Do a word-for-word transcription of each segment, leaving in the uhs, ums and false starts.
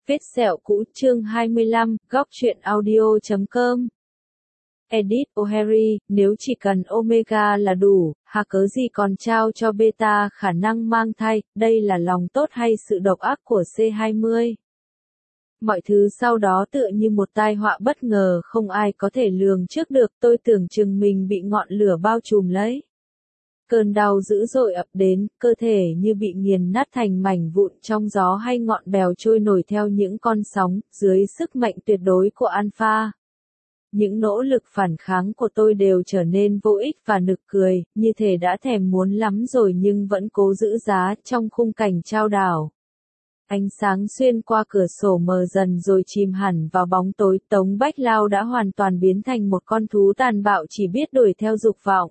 Vết sẹo cũ chương hai mươi lăm, góc truyện audio chấm com. Edith O'Harry, nếu chỉ cần Omega là đủ, hà cớ gì còn trao cho Beta khả năng mang thai, đây là lòng tốt hay sự độc ác của C hai mươi? Mọi thứ sau đó tựa như một tai họa bất ngờ không ai có thể lường trước được, tôi tưởng chừng mình bị ngọn lửa bao trùm lấy. Cơn đau dữ dội ập đến, cơ thể như bị nghiền nát thành mảnh vụn trong gió hay ngọn bèo trôi nổi theo những con sóng, dưới sức mạnh tuyệt đối của Alpha. Những nỗ lực phản kháng của tôi đều trở nên vô ích và nực cười, như thể đã thèm muốn lắm rồi nhưng vẫn cố giữ giá trong khung cảnh trao đảo. Ánh sáng xuyên qua cửa sổ mờ dần rồi chìm hẳn vào bóng tối, Tống Bách Lao đã hoàn toàn biến thành một con thú tàn bạo chỉ biết đuổi theo dục vọng.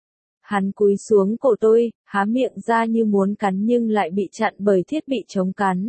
Hắn cúi xuống cổ tôi, há miệng ra như muốn cắn nhưng lại bị chặn bởi thiết bị chống cắn.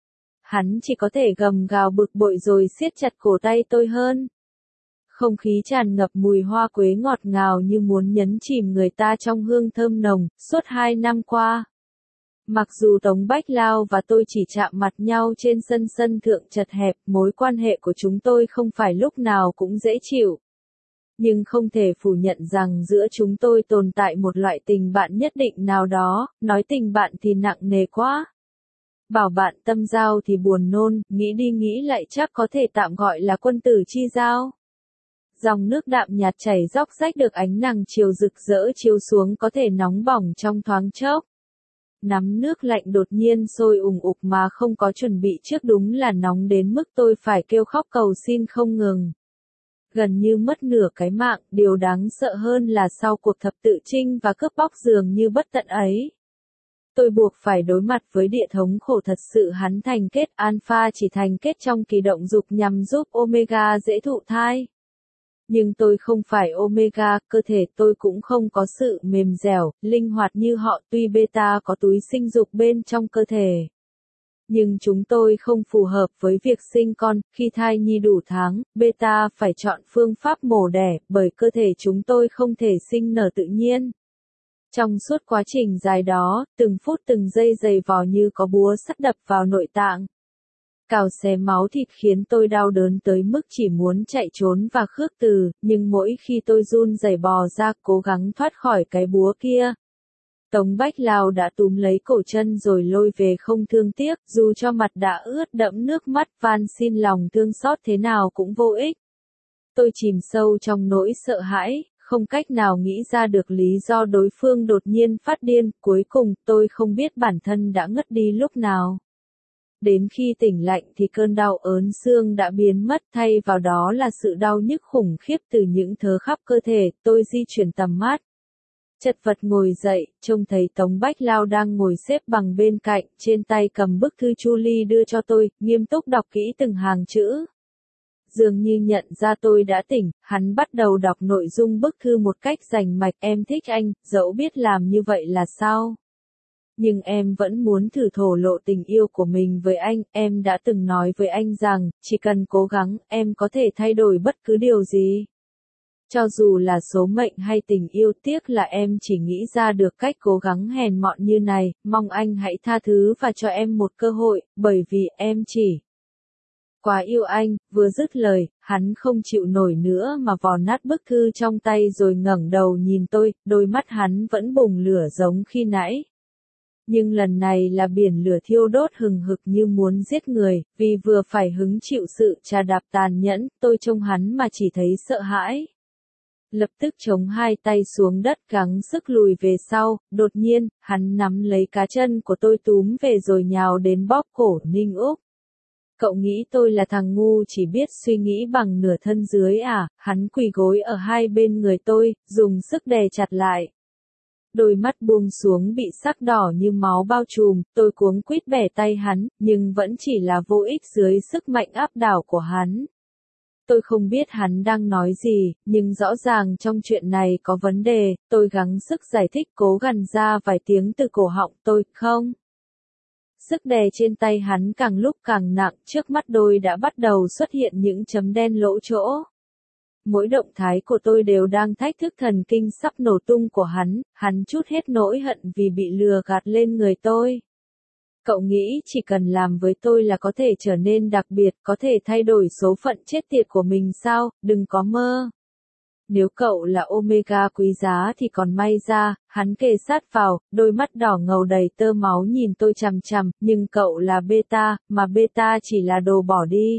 Hắn chỉ có thể gầm gào bực bội rồi siết chặt cổ tay tôi hơn. Không khí tràn ngập mùi hoa quế ngọt ngào như muốn nhấn chìm người ta trong hương thơm nồng, suốt hai năm qua. Mặc dù Tống Bách Lao và tôi chỉ chạm mặt nhau trên sân sân thượng chật hẹp, mối quan hệ của chúng tôi không phải lúc nào cũng dễ chịu. Nhưng không thể phủ nhận rằng giữa chúng tôi tồn tại một loại tình bạn nhất định nào đó, nói tình bạn thì nặng nề quá. Bảo bạn tâm giao thì buồn nôn, nghĩ đi nghĩ lại chắc có thể tạm gọi là quân tử chi giao. Dòng nước đạm nhạt chảy róc rách được ánh nắng chiều rực rỡ chiếu xuống có thể nóng bỏng trong thoáng chốc. Nắm nước lạnh đột nhiên sôi ùng ục mà không có chuẩn bị trước đúng là nóng đến mức tôi phải kêu khóc cầu xin không ngừng. Gần như mất nửa cái mạng, điều đáng sợ hơn là sau cuộc thập tự chinh và cướp bóc dường như bất tận ấy. Tôi buộc phải đối mặt với địa thống khổ thật sự hắn thành kết Alpha chỉ thành kết trong kỳ động dục nhằm giúp Omega dễ thụ thai. Nhưng tôi không phải Omega, cơ thể tôi cũng không có sự mềm dẻo, linh hoạt như họ tuy Beta có túi sinh dục bên trong cơ thể. Nhưng chúng tôi không phù hợp với việc sinh con, khi thai nhi đủ tháng, Beta phải chọn phương pháp mổ đẻ, bởi cơ thể chúng tôi không thể sinh nở tự nhiên. Trong suốt quá trình dài đó, từng phút từng giây giày vò như có búa sắt đập vào nội tạng. Cào xé máu thịt khiến tôi đau đớn tới mức chỉ muốn chạy trốn và khước từ, nhưng mỗi khi tôi run rẩy bò ra cố gắng thoát khỏi cái búa kia. Tống Bách Lao đã túm lấy cổ chân rồi lôi về không thương tiếc, dù cho mặt đã ướt đẫm nước mắt van xin lòng thương xót thế nào cũng vô ích. Tôi chìm sâu trong nỗi sợ hãi, không cách nào nghĩ ra được lý do đối phương đột nhiên phát điên, cuối cùng tôi không biết bản thân đã ngất đi lúc nào. Đến khi tỉnh lạnh thì cơn đau ớn xương đã biến mất thay vào đó là sự đau nhức khủng khiếp từ những thớ khắp cơ thể, tôi di chuyển tầm mắt. Chật vật ngồi dậy, trông thấy Tống Bách Lao đang ngồi xếp bằng bên cạnh, trên tay cầm bức thư Julie đưa cho tôi, nghiêm túc đọc kỹ từng hàng chữ. Dường như nhận ra tôi đã tỉnh, hắn bắt đầu đọc nội dung bức thư một cách rành mạch, em thích anh, dẫu biết làm như vậy là sao. Nhưng em vẫn muốn thử thổ lộ tình yêu của mình với anh, em đã từng nói với anh rằng, chỉ cần cố gắng, em có thể thay đổi bất cứ điều gì. Cho dù là số mệnh hay tình yêu, tiếc là em chỉ nghĩ ra được cách cố gắng hèn mọn như này, mong anh hãy tha thứ và cho em một cơ hội, bởi vì em chỉ quá yêu anh. Vừa dứt lời, hắn không chịu nổi nữa mà vò nát bức thư trong tay rồi ngẩng đầu nhìn tôi, đôi mắt hắn vẫn bùng lửa giống khi nãy. Nhưng lần này là biển lửa thiêu đốt hừng hực như muốn giết người, vì vừa phải hứng chịu sự trà đạp tàn nhẫn, tôi trông hắn mà chỉ thấy sợ hãi. Lập tức chống hai tay xuống đất gắng sức lùi về sau, đột nhiên, hắn nắm lấy cá chân của tôi túm về rồi nhào đến bóp cổ Ninh Úc. Cậu nghĩ tôi là thằng ngu chỉ biết suy nghĩ bằng nửa thân dưới à? Hắn quỳ gối ở hai bên người tôi, dùng sức đè chặt lại. Đôi mắt buông xuống bị sắc đỏ như máu bao trùm, tôi cuống quýt bẻ tay hắn, nhưng vẫn chỉ là vô ích dưới sức mạnh áp đảo của hắn. Tôi không biết hắn đang nói gì, nhưng rõ ràng trong chuyện này có vấn đề, tôi gắng sức giải thích cố gằn ra vài tiếng từ cổ họng tôi, không. Sức đè trên tay hắn càng lúc càng nặng, trước mắt tôi đã bắt đầu xuất hiện những chấm đen lỗ chỗ. Mỗi động thái của tôi đều đang thách thức thần kinh sắp nổ tung của hắn, hắn trút hết nỗi hận vì bị lừa gạt lên người tôi. Cậu nghĩ chỉ cần làm với tôi là có thể trở nên đặc biệt, có thể thay đổi số phận chết tiệt của mình sao, đừng có mơ. Nếu cậu là Omega quý giá thì còn may ra, hắn kề sát vào, đôi mắt đỏ ngầu đầy tơ máu nhìn tôi chằm chằm, nhưng cậu là Beta, mà Beta chỉ là đồ bỏ đi.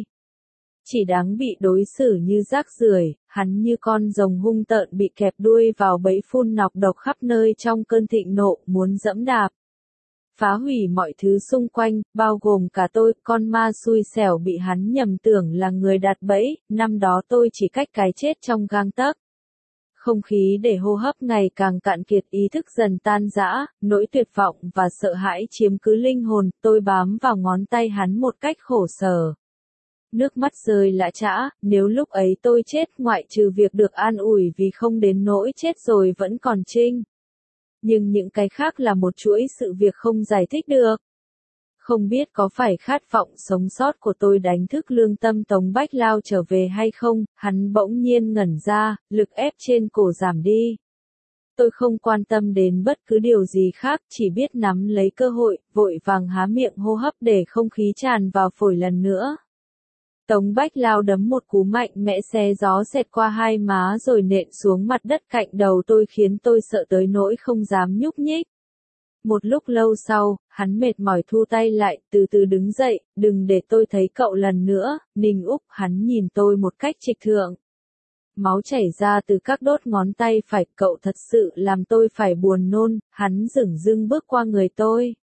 Chỉ đáng bị đối xử như rác rưởi, hắn như con rồng hung tợn bị kẹp đuôi vào bẫy phun nọc độc khắp nơi trong cơn thịnh nộ, muốn dẫm đạp. Phá hủy mọi thứ xung quanh, bao gồm cả tôi, con ma xui xẻo bị hắn nhầm tưởng là người đặt bẫy, năm đó tôi chỉ cách cái chết trong gang tấc. Không khí để hô hấp ngày càng cạn kiệt, ý thức dần tan rã, nỗi tuyệt vọng và sợ hãi chiếm cứ linh hồn, tôi bám vào ngón tay hắn một cách khổ sở. Nước mắt rơi lã chã, nếu lúc ấy tôi chết ngoại trừ việc được an ủi vì không đến nỗi chết rồi vẫn còn trinh. Nhưng những cái khác là một chuỗi sự việc không giải thích được. Không biết có phải khát vọng sống sót của tôi đánh thức lương tâm Tống Bách Lao trở về hay không, hắn bỗng nhiên ngẩn ra, lực ép trên cổ giảm đi. Tôi không quan tâm đến bất cứ điều gì khác, chỉ biết nắm lấy cơ hội, vội vàng há miệng hô hấp để không khí tràn vào phổi lần nữa. Tống Bách Lao đấm một cú mạnh mẽ xé gió xẹt qua hai má rồi nện xuống mặt đất cạnh đầu tôi khiến tôi sợ tới nỗi không dám nhúc nhích. Một lúc lâu sau, hắn mệt mỏi thu tay lại, từ từ đứng dậy, đừng để tôi thấy cậu lần nữa, Ninh Úc, hắn nhìn tôi một cách trịch thượng. Máu chảy ra từ các đốt ngón tay phải, cậu thật sự làm tôi phải buồn nôn, hắn dửng dưng bước qua người tôi.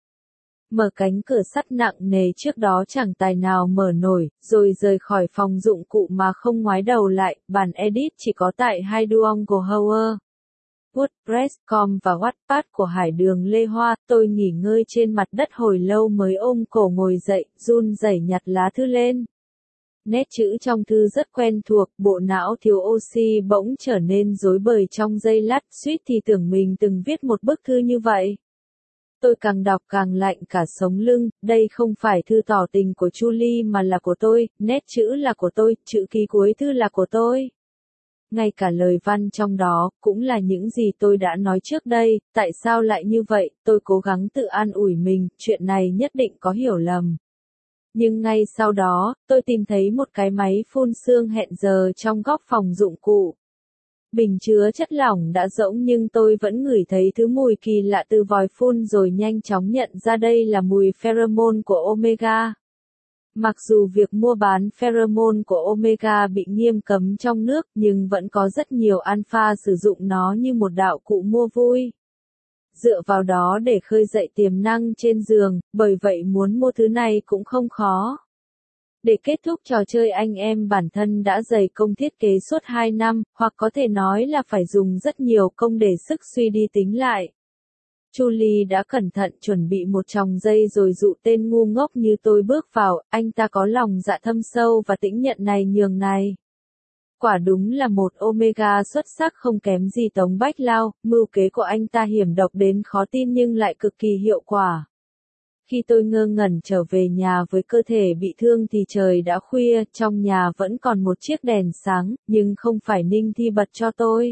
Mở cánh cửa sắt nặng nề trước đó chẳng tài nào mở nổi, rồi rời khỏi phòng dụng cụ mà không ngoái đầu lại, bản edit chỉ có tại hai Duolingo Hour. WordPress chấm com và Wattpad của Hải Đường Lê Hoa, tôi nghỉ ngơi trên mặt đất hồi lâu mới ôm cổ ngồi dậy, run rẩy nhặt lá thư lên. Nét chữ trong thư rất quen thuộc, bộ não thiếu oxy bỗng trở nên rối bời trong giây lát, suýt thì tưởng mình từng viết một bức thư như vậy. Tôi càng đọc càng lạnh cả sống lưng, đây không phải thư tỏ tình của Julie mà là của tôi, nét chữ là của tôi, chữ ký cuối thư là của tôi. Ngay cả lời văn trong đó, cũng là những gì tôi đã nói trước đây, tại sao lại như vậy, tôi cố gắng tự an ủi mình, chuyện này nhất định có hiểu lầm. Nhưng ngay sau đó, tôi tìm thấy một cái máy phun sương hẹn giờ trong góc phòng dụng cụ. Bình chứa chất lỏng đã rỗng nhưng tôi vẫn ngửi thấy thứ mùi kỳ lạ từ vòi phun rồi nhanh chóng nhận ra đây là mùi pheromone của Omega. Mặc dù việc mua bán pheromone của Omega bị nghiêm cấm trong nước nhưng vẫn có rất nhiều alpha sử dụng nó như một đạo cụ mua vui. Dựa vào đó để khơi dậy tiềm năng trên giường, bởi vậy muốn mua thứ này cũng không khó. Để kết thúc trò chơi anh em bản thân đã dày công thiết kế suốt hai năm, hoặc có thể nói là phải dùng rất nhiều công để sức suy đi tính lại. Julie đã cẩn thận chuẩn bị một chòng dây rồi dụ tên ngu ngốc như tôi bước vào, anh ta có lòng dạ thâm sâu và tĩnh nhận này nhường này. Quả đúng là một Omega xuất sắc không kém gì Tống Bách Lao, mưu kế của anh ta hiểm độc đến khó tin nhưng lại cực kỳ hiệu quả. Khi tôi ngơ ngẩn trở về nhà với cơ thể bị thương thì trời đã khuya, trong nhà vẫn còn một chiếc đèn sáng, nhưng không phải Ninh Thi bật cho tôi.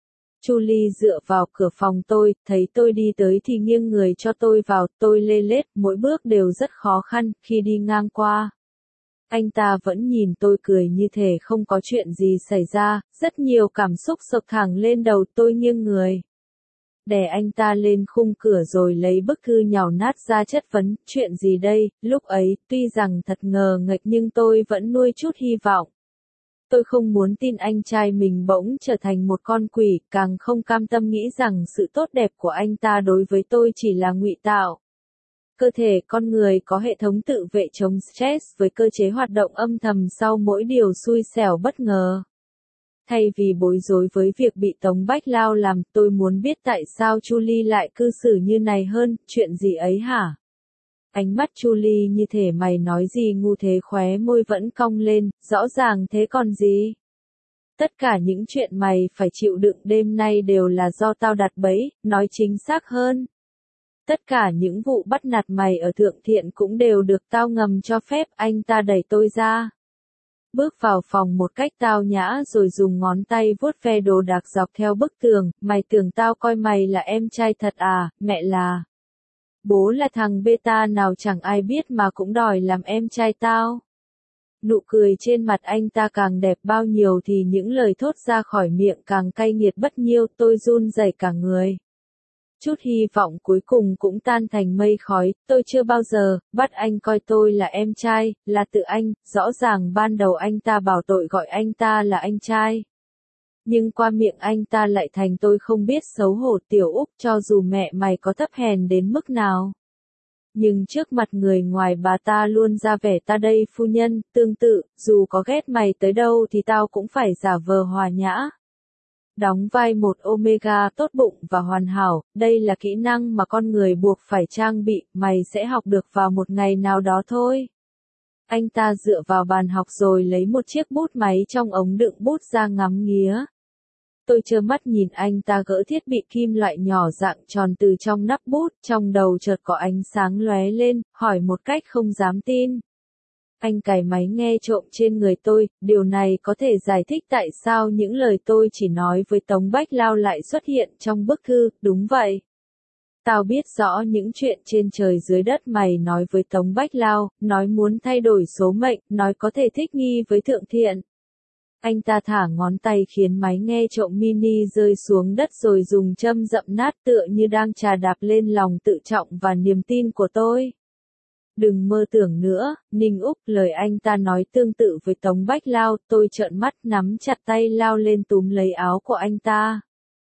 Julie dựa vào cửa phòng tôi, thấy tôi đi tới thì nghiêng người cho tôi vào, tôi lê lết, mỗi bước đều rất khó khăn, khi đi ngang qua. Anh ta vẫn nhìn tôi cười như thể không có chuyện gì xảy ra, rất nhiều cảm xúc sộc thẳng lên đầu tôi nghiêng người. Đè anh ta lên khung cửa rồi lấy bức thư nhàu nát ra chất vấn, chuyện gì đây, lúc ấy, tuy rằng thật ngờ nghệch nhưng tôi vẫn nuôi chút hy vọng. Tôi không muốn tin anh trai mình bỗng trở thành một con quỷ, càng không cam tâm nghĩ rằng sự tốt đẹp của anh ta đối với tôi chỉ là ngụy tạo. Cơ thể con người có hệ thống tự vệ chống stress với cơ chế hoạt động âm thầm sau mỗi điều xui xẻo bất ngờ. Thay vì bối rối với việc bị Tống Bách Lao làm, tôi muốn biết tại sao Julie lại cư xử như này hơn, chuyện gì ấy hả? Ánh mắt Julie như thể mày nói gì ngu thế, khóe môi vẫn cong lên, rõ ràng thế còn gì? Tất cả những chuyện mày phải chịu đựng đêm nay đều là do tao đặt bẫy, nói chính xác hơn. Tất cả những vụ bắt nạt mày ở Thượng Thiện cũng đều được tao ngầm cho phép, anh ta đẩy tôi ra. Bước vào phòng một cách tao nhã rồi dùng ngón tay vuốt ve đồ đạc dọc theo bức tường, mày tưởng tao coi mày là em trai thật à, mẹ là. Bố là thằng beta nào chẳng ai biết mà cũng đòi làm em trai tao. Nụ cười trên mặt anh ta càng đẹp bao nhiêu thì những lời thốt ra khỏi miệng càng cay nghiệt bất nhiêu, tôi run rẩy cả người. Chút hy vọng cuối cùng cũng tan thành mây khói, tôi chưa bao giờ bắt anh coi tôi là em trai, là tự anh, rõ ràng ban đầu anh ta bảo tội gọi anh ta là anh trai. Nhưng qua miệng anh ta lại thành tôi không biết xấu hổ tiểu Úc, cho dù mẹ mày có thấp hèn đến mức nào. Nhưng trước mặt người ngoài bà ta luôn ra vẻ ta đây phu nhân, tương tự, dù có ghét mày tới đâu thì tao cũng phải giả vờ hòa nhã. Đóng vai một Omega tốt bụng và hoàn hảo, đây là kỹ năng mà con người buộc phải trang bị, mày sẽ học được vào một ngày nào đó thôi. Anh ta dựa vào bàn học rồi lấy một chiếc bút máy trong ống đựng bút ra ngắm nghía. Tôi trơ mắt nhìn anh ta gỡ thiết bị kim loại nhỏ dạng tròn từ trong nắp bút, trong đầu chợt có ánh sáng lóe lên, hỏi một cách không dám tin. Anh cài máy nghe trộm trên người tôi, điều này có thể giải thích tại sao những lời tôi chỉ nói với Tống Bách Lao lại xuất hiện trong bức thư, đúng vậy. Tao biết rõ những chuyện trên trời dưới đất mày nói với Tống Bách Lao, nói muốn thay đổi số mệnh, nói có thể thích nghi với thượng thiện. Anh ta thả ngón tay khiến máy nghe trộm mini rơi xuống đất rồi dùng châm dậm nát tựa như đang chà đạp lên lòng tự trọng và niềm tin của tôi. Đừng mơ tưởng nữa, Ninh Úc, lời anh ta nói tương tự với Tống Bách Lao, tôi trợn mắt nắm chặt tay lao lên túm lấy áo của anh ta.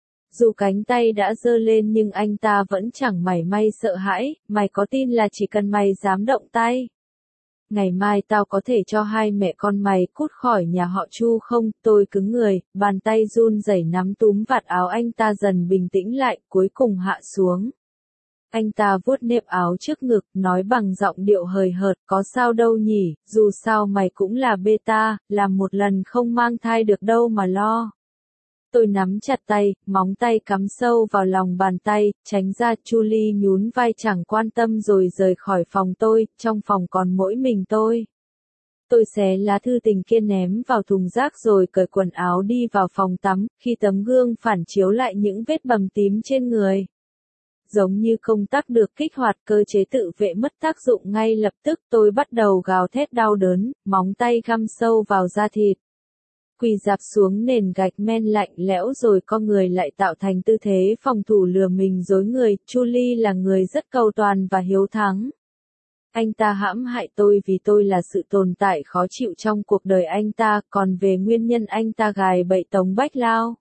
Dù cánh tay đã giơ lên nhưng anh ta vẫn chẳng mảy may sợ hãi, mày có tin là chỉ cần mày dám động tay. Ngày mai tao có thể cho hai mẹ con mày cút khỏi nhà họ Chu không? Tôi cứng người, bàn tay run rẩy nắm túm vạt áo anh ta dần bình tĩnh lại, cuối cùng hạ xuống. Anh ta vuốt nếp áo trước ngực, nói bằng giọng điệu hời hợt, có sao đâu nhỉ, dù sao mày cũng là beta, làm một lần không mang thai được đâu mà lo. Tôi nắm chặt tay, móng tay cắm sâu vào lòng bàn tay, tránh ra. Julie nhún vai chẳng quan tâm rồi rời khỏi phòng tôi, trong phòng còn mỗi mình tôi. Tôi xé lá thư tình kia ném vào thùng rác rồi cởi quần áo đi vào phòng tắm, khi tấm gương phản chiếu lại những vết bầm tím trên người. Giống như công tắc được kích hoạt, cơ chế tự vệ mất tác dụng ngay lập tức, tôi bắt đầu gào thét đau đớn, móng tay găm sâu vào da thịt. Quỳ dạp xuống nền gạch men lạnh lẽo rồi con người lại tạo thành tư thế phòng thủ lừa mình dối người. Julie là người rất cầu toàn và hiếu thắng. Anh ta hãm hại tôi vì tôi là sự tồn tại khó chịu trong cuộc đời anh ta, còn về nguyên nhân anh ta gài bẫy Tống Bách Lao.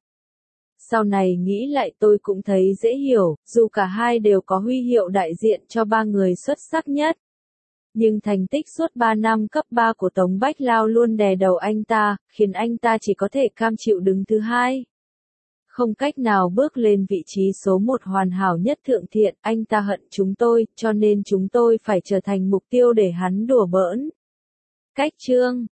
Sau này nghĩ lại tôi cũng thấy dễ hiểu, dù cả hai đều có huy hiệu đại diện cho ba người xuất sắc nhất. Nhưng thành tích suốt ba năm cấp ba của Tống Bách Lao luôn đè đầu anh ta, khiến anh ta chỉ có thể cam chịu đứng thứ hai. Không cách nào bước lên vị trí số một hoàn hảo nhất thượng thiện, anh ta hận chúng tôi, cho nên chúng tôi phải trở thành mục tiêu để hắn đùa bỡn. Cách chương